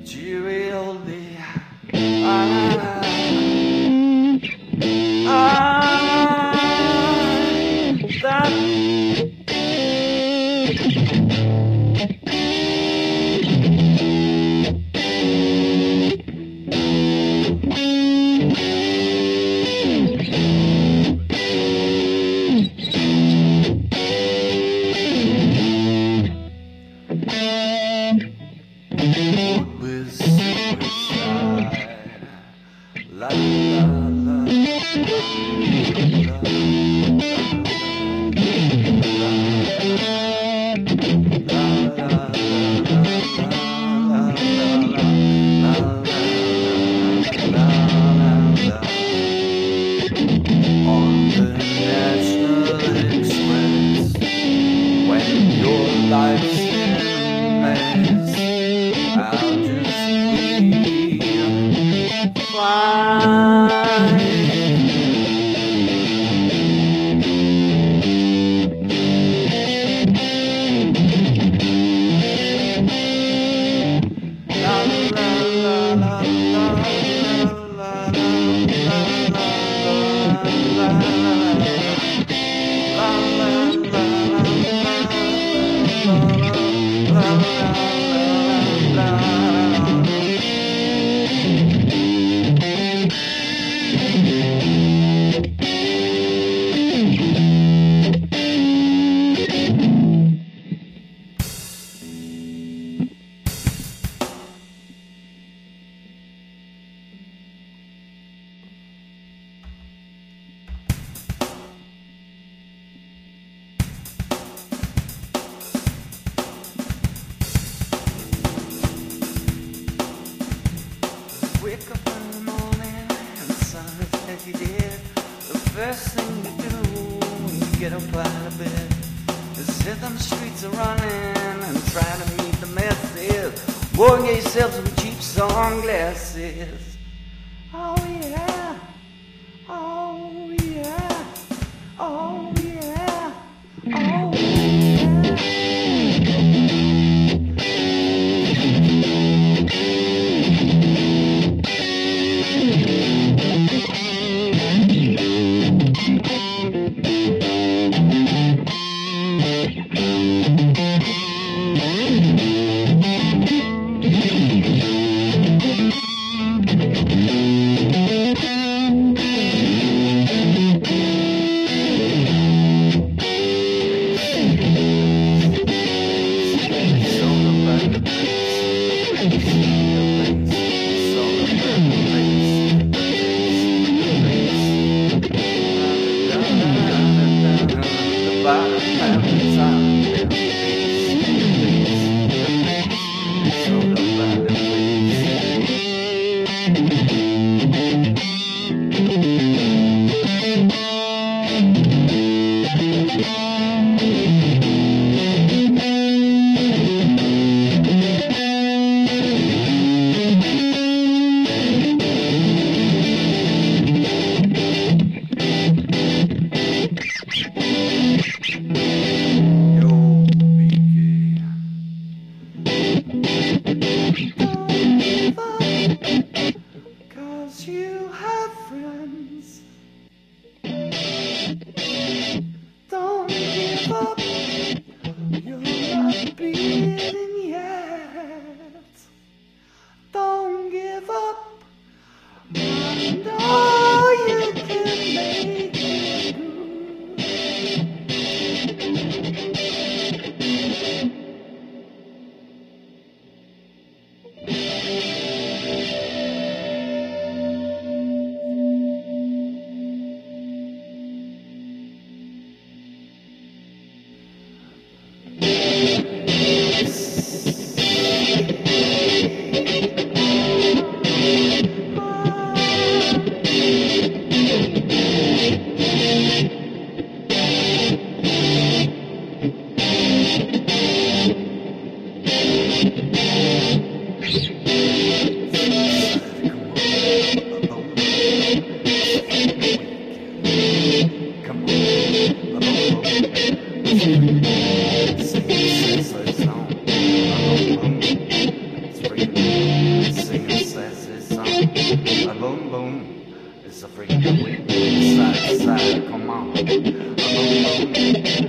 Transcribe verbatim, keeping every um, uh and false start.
cheery old day. I, I, that was suicide. La la la la on the National Express when your life's in a mess. I'll just be fine. La la la la la la wake up in the morning and the sun is heavy dead. The first thing you do when you get up out of bed is hit them streets are running and try to meet the masses. Go and get yourself some cheap sunglasses. Oh yeah, oh yeah, oh yeah, oh yeah. Cause you have friends. Don't give up. You're not beaten yet. Don't give up. I know you can make it good. It's freaking It's a freaking week. Side to side, come on.